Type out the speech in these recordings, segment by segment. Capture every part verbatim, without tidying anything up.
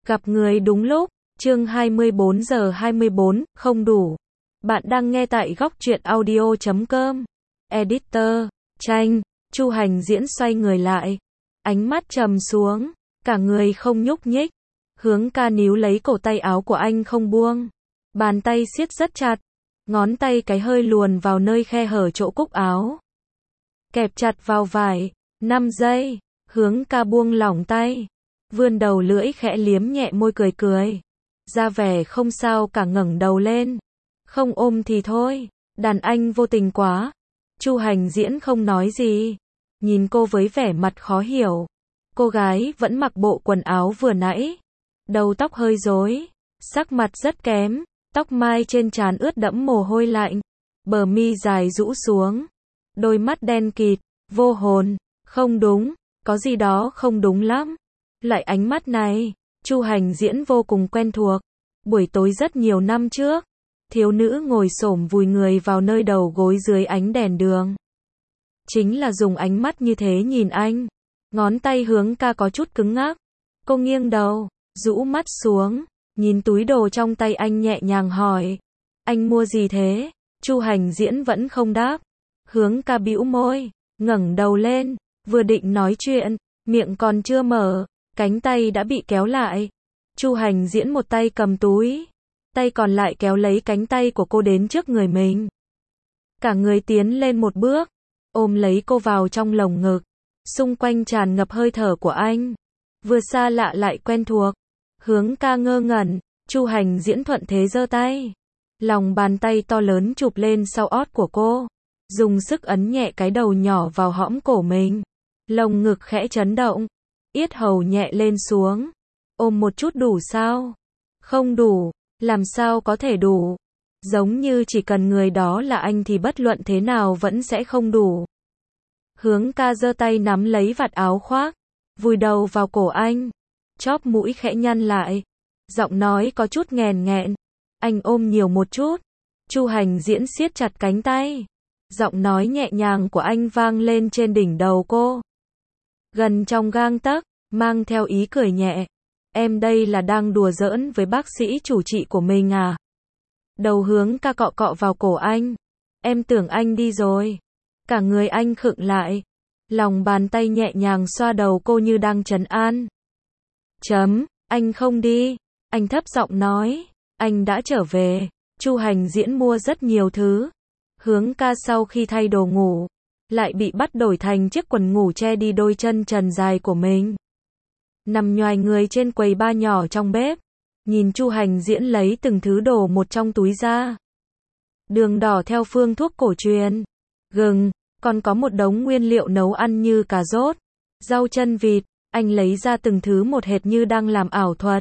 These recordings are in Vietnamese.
Gặp người đúng lúc, chương hai mươi bốn giờ hai mươi bốn, không đủ. Bạn đang nghe tại góc truyện audio chấm com. Editor, tranh, Chu Hành Diễn xoay người lại. Ánh mắt trầm xuống, cả người không nhúc nhích. Hướng ca níu lấy cổ tay áo của anh không buông. Bàn tay siết rất chặt. Ngón tay cái hơi luồn vào nơi khe hở chỗ cúc áo. Kẹp chặt vào vải. năm giây, hướng ca buông lỏng tay. Vươn đầu lưỡi khẽ liếm nhẹ môi cười cười. Ra vẻ không sao cả ngẩng đầu lên. Không ôm thì thôi, đàn anh vô tình quá. Chu Hành Diễn không nói gì. Nhìn cô với vẻ mặt khó hiểu. Cô gái vẫn mặc bộ quần áo vừa nãy. Đầu tóc hơi rối. Sắc mặt rất kém. Tóc mai trên trán ướt đẫm mồ hôi lạnh. Bờ mi dài rũ xuống. Đôi mắt đen kịt, vô hồn. Không đúng, có gì đó không đúng lắm. Lại ánh mắt này, Chu Hành Diễn vô cùng quen thuộc. Buổi tối rất nhiều năm trước, thiếu nữ ngồi xổm vùi người vào nơi đầu gối dưới ánh đèn đường. Chính là dùng ánh mắt như thế nhìn anh. Ngón tay hướng ca có chút cứng ngắc. Cô nghiêng đầu, rũ mắt xuống, nhìn túi đồ trong tay anh nhẹ nhàng hỏi. Anh mua gì thế? Chu Hành Diễn vẫn không đáp. Hướng ca bĩu môi, ngẩng đầu lên, vừa định nói chuyện, miệng còn chưa mở. Cánh tay đã bị kéo lại. Chu Hành Diễn một tay cầm túi, tay còn lại kéo lấy cánh tay của cô đến trước người mình. Cả người tiến lên một bước, ôm lấy cô vào trong lồng ngực. Xung quanh tràn ngập hơi thở của anh, vừa xa lạ lại quen thuộc. Hướng ca ngơ ngẩn, Chu Hành Diễn thuận thế giơ tay. Lòng bàn tay to lớn chụp lên sau ót của cô, dùng sức ấn nhẹ cái đầu nhỏ vào hõm cổ mình. Lồng ngực khẽ chấn động. Yết hầu nhẹ lên xuống. Ôm một chút đủ sao? Không đủ, làm sao có thể đủ? Giống như chỉ cần người đó là anh thì bất luận thế nào vẫn sẽ không đủ. Hướng ca giơ tay nắm lấy vạt áo khoác, vùi đầu vào cổ anh. Chóp mũi khẽ nhăn lại. Giọng nói có chút nghèn nghẹn. Anh ôm nhiều một chút. Chu Hành Diễn siết chặt cánh tay. Giọng nói nhẹ nhàng của anh vang lên trên đỉnh đầu cô. Gần trong gang tấc, mang theo ý cười nhẹ. Em đây là đang đùa giỡn với bác sĩ chủ trị của mình à? Đầu hướng ca cọ cọ vào cổ anh. Em tưởng anh đi rồi. Cả người anh khựng lại. Lòng bàn tay nhẹ nhàng xoa đầu cô như đang trấn an. Chấm, anh không đi. Anh thấp giọng nói. Anh đã trở về. Chu Hành Diễn mua rất nhiều thứ. Hướng ca sau khi thay đồ ngủ, lại bị bắt đổi thành chiếc quần ngủ che đi đôi chân trần dài của mình. Nằm nhoài người trên quầy bar nhỏ trong bếp, nhìn Chu Hành Diễn lấy từng thứ đồ một trong túi ra. Đường đỏ theo phương thuốc cổ truyền, gừng, còn có một đống nguyên liệu nấu ăn như cà rốt, rau chân vịt, anh lấy ra từng thứ một hệt như đang làm ảo thuật.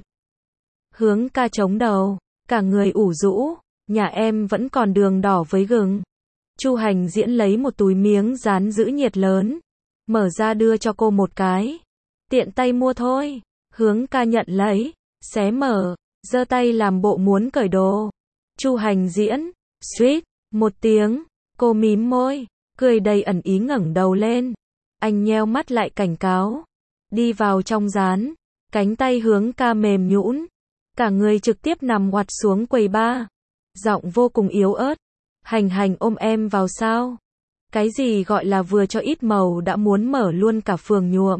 Hướng ca chống đầu, cả người ủ rũ, nhà em vẫn còn đường đỏ với gừng. Chu Hành Diễn lấy một túi miếng dán giữ nhiệt lớn, mở ra đưa cho cô một cái. Tiện tay mua thôi. Hướng ca nhận lấy, xé mở, giơ tay làm bộ muốn cởi đồ. Chu Hành Diễn, suýt, một tiếng, cô mím môi, cười đầy ẩn ý ngẩng đầu lên. Anh nheo mắt lại cảnh cáo. Đi vào trong dán, cánh tay hướng ca mềm nhũn, cả người trực tiếp nằm ngoặt xuống quầy bar. Giọng vô cùng yếu ớt. Hành Hành ôm em vào sao? Cái gì gọi là vừa cho ít màu đã muốn mở luôn cả phường nhuộm.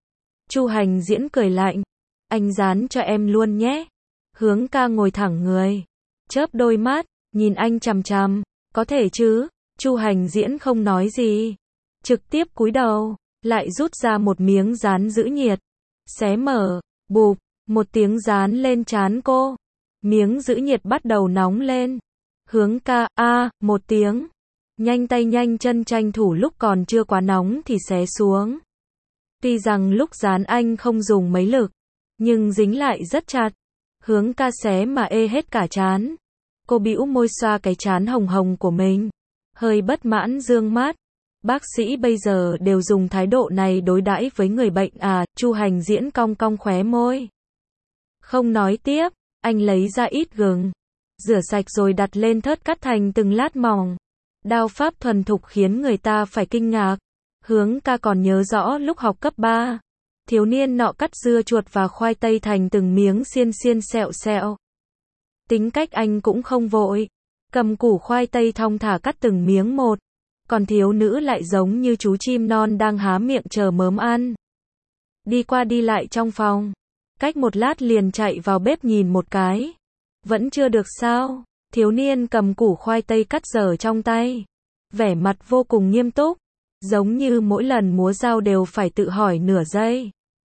Chu Hành Diễn cười lạnh. Anh dán cho em luôn nhé. Hướng ca ngồi thẳng người, chớp đôi mắt, nhìn anh chằm chằm. Có thể chứ? Chu Hành Diễn không nói gì, trực tiếp cúi đầu, lại rút ra một miếng dán giữ nhiệt. Xé mở, bụp, một tiếng dán lên trán cô. Miếng giữ nhiệt bắt đầu nóng lên. Hướng ca, a, à, một tiếng. Nhanh tay nhanh chân tranh thủ lúc còn chưa quá nóng thì xé xuống. Tuy rằng lúc dán anh không dùng mấy lực, nhưng dính lại rất chặt. Hướng ca xé mà ê hết cả trán. Cô bĩu môi xoa cái trán hồng hồng của mình. Hơi bất mãn dương mắt. Bác sĩ bây giờ đều dùng thái độ này đối đãi với người bệnh à? Chu Hành Diễn cong cong khóe môi. Không nói tiếp, anh lấy ra ít gừng. Rửa sạch rồi đặt lên thớt cắt thành từng lát mỏng. Đao pháp thuần thục khiến người ta phải kinh ngạc. Hướng ca còn nhớ rõ lúc học cấp ba. Thiếu niên nọ cắt dưa chuột và khoai tây thành từng miếng xiên xiên sẹo sẹo. Tính cách anh cũng không vội. Cầm củ khoai tây thong thả cắt từng miếng một. Còn thiếu nữ lại giống như chú chim non đang há miệng chờ mớm ăn. Đi qua đi lại trong phòng. Cách một lát liền chạy vào bếp nhìn một cái. Vẫn chưa được sao? Thiếu niên cầm củ khoai tây cắt dở trong tay. Vẻ mặt vô cùng nghiêm túc. Giống như mỗi lần múa dao đều phải tự hỏi nửa giây.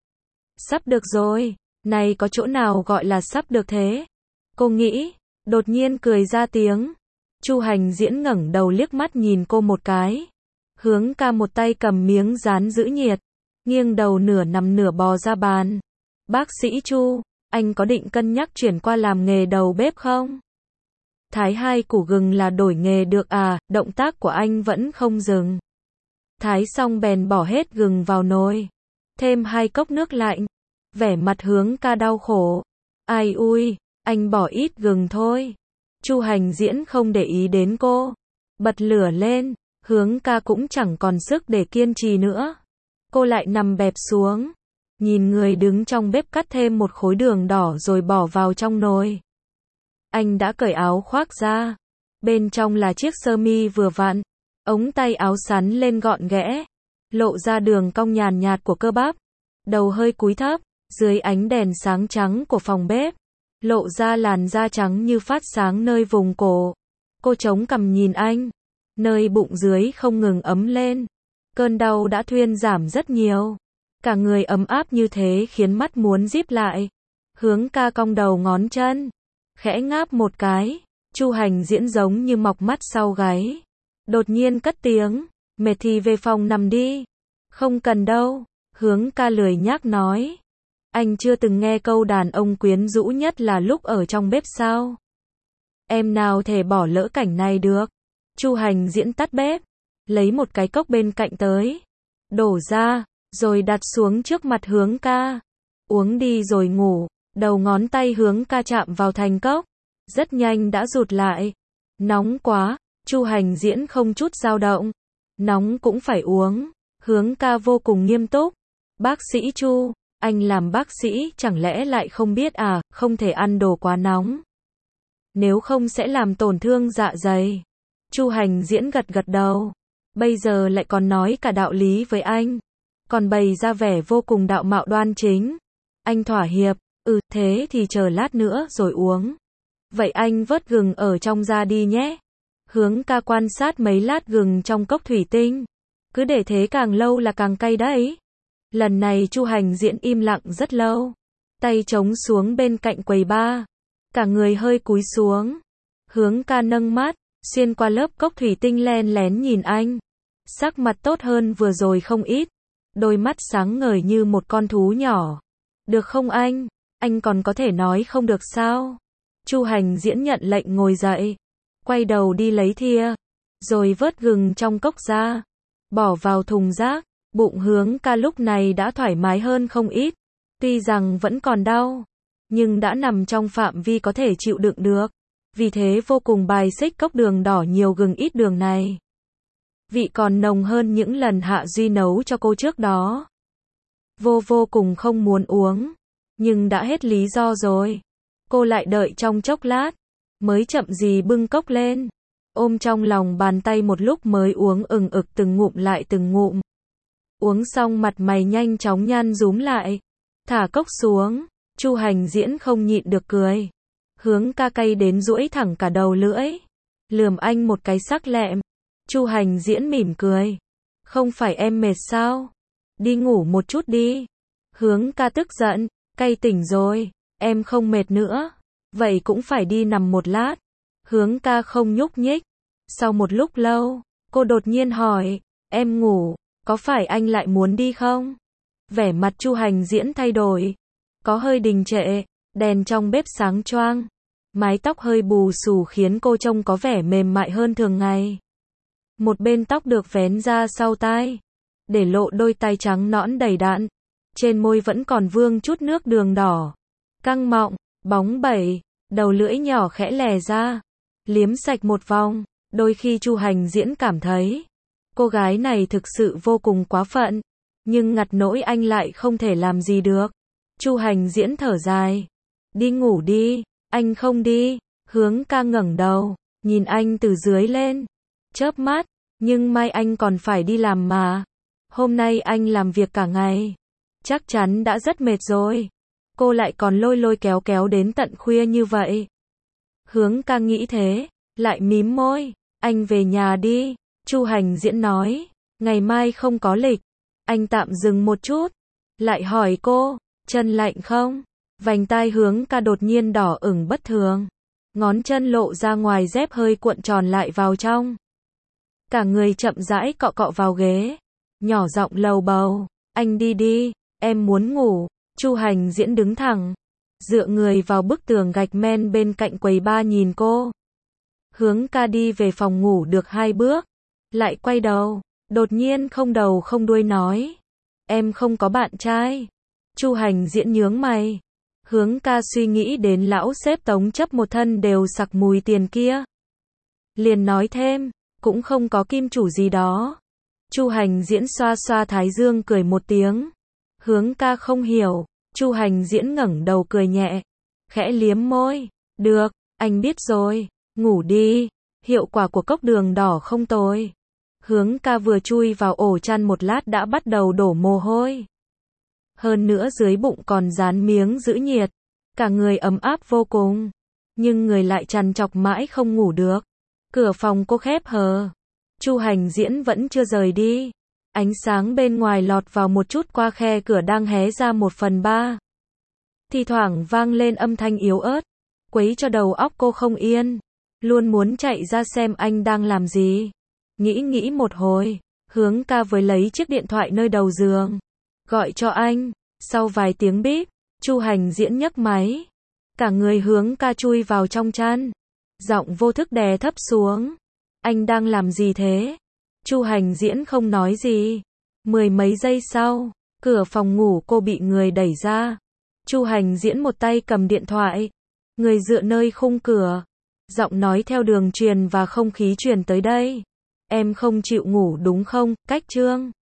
Sắp được rồi. Này có chỗ nào gọi là sắp được thế? Cô nghĩ. Đột nhiên cười ra tiếng. Chu Hành Diễn ngẩng đầu liếc mắt nhìn cô một cái. Hướng ca một tay cầm miếng rán giữ nhiệt. Nghiêng đầu nửa nằm nửa bò ra bàn. Bác sĩ Chu, anh có định cân nhắc chuyển qua làm nghề đầu bếp không? Thái hai củ gừng là đổi nghề được à? Động tác của anh vẫn không dừng. Thái xong bèn bỏ hết gừng vào nồi. Thêm hai cốc nước lạnh. Vẻ mặt Hướng ca đau khổ. Ai ui, anh bỏ ít gừng thôi. Chu Hành Diễn không để ý đến cô. Bật lửa lên. Hướng ca cũng chẳng còn sức để kiên trì nữa. Cô lại nằm bẹp xuống. Nhìn người đứng trong bếp cắt thêm một khối đường đỏ rồi bỏ vào trong nồi. Anh đã cởi áo khoác ra. Bên trong là chiếc sơ mi vừa vặn. Ống tay áo sắn lên gọn ghẽ. Lộ ra đường cong nhàn nhạt của cơ bắp. Đầu hơi cúi thấp. Dưới ánh đèn sáng trắng của phòng bếp. Lộ ra làn da trắng như phát sáng nơi vùng cổ. Cô chống cằm nhìn anh. Nơi bụng dưới không ngừng ấm lên. Cơn đau đã thuyên giảm rất nhiều. Cả người ấm áp như thế khiến mắt muốn díp lại. Hướng ca cong đầu ngón chân. Khẽ ngáp một cái. Chu Hành Diễn giống như mọc mắt sau gáy. Đột nhiên cất tiếng. Mệt thì về phòng nằm đi. Không cần đâu. Hướng ca lười nhác nói. Anh chưa từng nghe câu đàn ông quyến rũ nhất là lúc ở trong bếp sao? Em nào thể bỏ lỡ cảnh này được. Chu Hành Diễn tắt bếp. Lấy một cái cốc bên cạnh tới. Đổ ra. Rồi đặt xuống trước mặt Hướng ca. Uống đi rồi ngủ. Đầu ngón tay Hướng ca chạm vào thành cốc. Rất nhanh đã rụt lại. Nóng quá. Chu Hành Diễn không chút dao động. Nóng cũng phải uống. Hướng ca vô cùng nghiêm túc. Bác sĩ Chu, anh làm bác sĩ chẳng lẽ lại không biết à, không thể ăn đồ quá nóng. Nếu không sẽ làm tổn thương dạ dày. Chu Hành Diễn gật gật đầu. Bây giờ lại còn nói cả đạo lý với anh. Còn bày ra vẻ vô cùng đạo mạo đoan chính. Anh thỏa hiệp. Ừ, thế thì chờ lát nữa rồi uống. Vậy anh vớt gừng ở trong ra đi nhé. Hướng ca quan sát mấy lát gừng trong cốc thủy tinh. Cứ để thế càng lâu là càng cay đấy. Lần này Chu Hành Diễn im lặng rất lâu. Tay chống xuống bên cạnh quầy bar. Cả người hơi cúi xuống. Hướng ca nâng mắt, xuyên qua lớp cốc thủy tinh len lén nhìn anh. Sắc mặt tốt hơn vừa rồi không ít. Đôi mắt sáng ngời như một con thú nhỏ. Được không anh? Anh còn có thể nói không được sao? Chu Hành Diễn nhận lệnh ngồi dậy. Quay đầu đi lấy thìa. Rồi vớt gừng trong cốc ra. Bỏ vào thùng rác. Bụng Hướng ca lúc này đã thoải mái hơn không ít. Tuy rằng vẫn còn đau. Nhưng đã nằm trong phạm vi có thể chịu đựng được. Vì thế vô cùng bài xích cốc đường đỏ nhiều gừng ít đường này. Vị còn nồng hơn những lần Hạ Duy nấu cho cô trước đó. Vô vô cùng không muốn uống. Nhưng đã hết lý do rồi. Cô lại đợi trong chốc lát. Mới chậm gì bưng cốc lên. Ôm trong lòng bàn tay một lúc mới uống ừng ực từng ngụm lại từng ngụm. Uống xong mặt mày nhanh chóng nhăn rúm lại. Thả cốc xuống. Chu Hành Diễn không nhịn được cười. Hướng ca cay đến duỗi thẳng cả đầu lưỡi. Lườm anh một cái sắc lẹm. Chu Hành Diễn mỉm cười. Không phải em mệt sao? Đi ngủ một chút đi. Hướng ca tức giận. Cay tỉnh rồi. Em không mệt nữa. Vậy cũng phải đi nằm một lát. Hướng ca không nhúc nhích. Sau một lúc lâu, cô đột nhiên hỏi. Em ngủ, có phải anh lại muốn đi không? Vẻ mặt Chu Hành Diễn thay đổi. Có hơi đình trệ. Đèn trong bếp sáng choang. Mái tóc hơi bù xù khiến cô trông có vẻ mềm mại hơn thường ngày. Một bên tóc được vén ra sau tai. Để lộ đôi tay trắng nõn đầy đặn. Trên môi vẫn còn vương chút nước đường đỏ. Căng mọng, bóng bẩy. Đầu lưỡi nhỏ khẽ lè ra. Liếm sạch một vòng. Đôi khi Chu Hành Diễn cảm thấy. Cô gái này thực sự vô cùng quá phận. Nhưng ngặt nỗi anh lại không thể làm gì được. Chu Hành Diễn thở dài. Đi ngủ đi. Anh không đi. Hướng ca ngẩng đầu, nhìn anh từ dưới lên. Chớp mắt, nhưng mai anh còn phải đi làm mà. Hôm nay anh làm việc cả ngày. Chắc chắn đã rất mệt rồi. Cô lại còn lôi lôi kéo kéo đến tận khuya như vậy. Hướng ca nghĩ thế, lại mím môi. Anh về nhà đi. Chu Hành Diễn nói. Ngày mai không có lịch. Anh tạm dừng một chút. Lại hỏi cô, chân lạnh không? Vành tai Hướng ca đột nhiên đỏ ửng bất thường. Ngón chân lộ ra ngoài dép hơi cuộn tròn lại vào trong. Cả người chậm rãi cọ cọ vào ghế. Nhỏ giọng lầu bầu. Anh đi đi, em muốn ngủ. Chu Hành Diễn đứng thẳng. Dựa người vào bức tường gạch men bên cạnh quầy bar nhìn cô. Hướng ca đi về phòng ngủ được hai bước. Lại quay đầu. Đột nhiên không đầu không đuôi nói. Em không có bạn trai. Chu Hành Diễn nhướng mày. Hướng ca suy nghĩ đến lão sếp Tống chấp một thân đều sặc mùi tiền kia. Liền nói thêm, cũng không có kim chủ gì đó. Chu Hành Diễn xoa xoa thái dương cười một tiếng. Hướng ca không hiểu. Chu Hành Diễn ngẩng đầu cười nhẹ. Khẽ liếm môi. Được, anh biết rồi. Ngủ đi. Hiệu quả của cốc đường đỏ không tồi. Hướng ca vừa chui vào ổ chăn một lát đã bắt đầu đổ mồ hôi. Hơn nữa dưới bụng còn dán miếng giữ nhiệt. Cả người ấm áp vô cùng. Nhưng người lại trằn trọc mãi không ngủ được. Cửa phòng cô khép hờ. Chu Hành Diễn vẫn chưa rời đi. Ánh sáng bên ngoài lọt vào một chút qua khe cửa đang hé ra một phần ba. Thì thoảng vang lên âm thanh yếu ớt. Quấy cho đầu óc cô không yên. Luôn muốn chạy ra xem anh đang làm gì. Nghĩ nghĩ một hồi. Hướng ca với lấy chiếc điện thoại nơi đầu giường. Gọi cho anh. Sau vài tiếng bíp, Chu Hành Diễn nhấc máy. Cả người Hướng ca chui vào trong chăn. Giọng vô thức đè thấp xuống. Anh đang làm gì thế? Chu Hành Diễn không nói gì. Mười mấy giây sau, cửa phòng ngủ cô bị người đẩy ra. Chu Hành Diễn một tay cầm điện thoại. Người dựa nơi khung cửa. Giọng nói theo đường truyền và không khí truyền tới đây. Em không chịu ngủ đúng không, Cách Trương?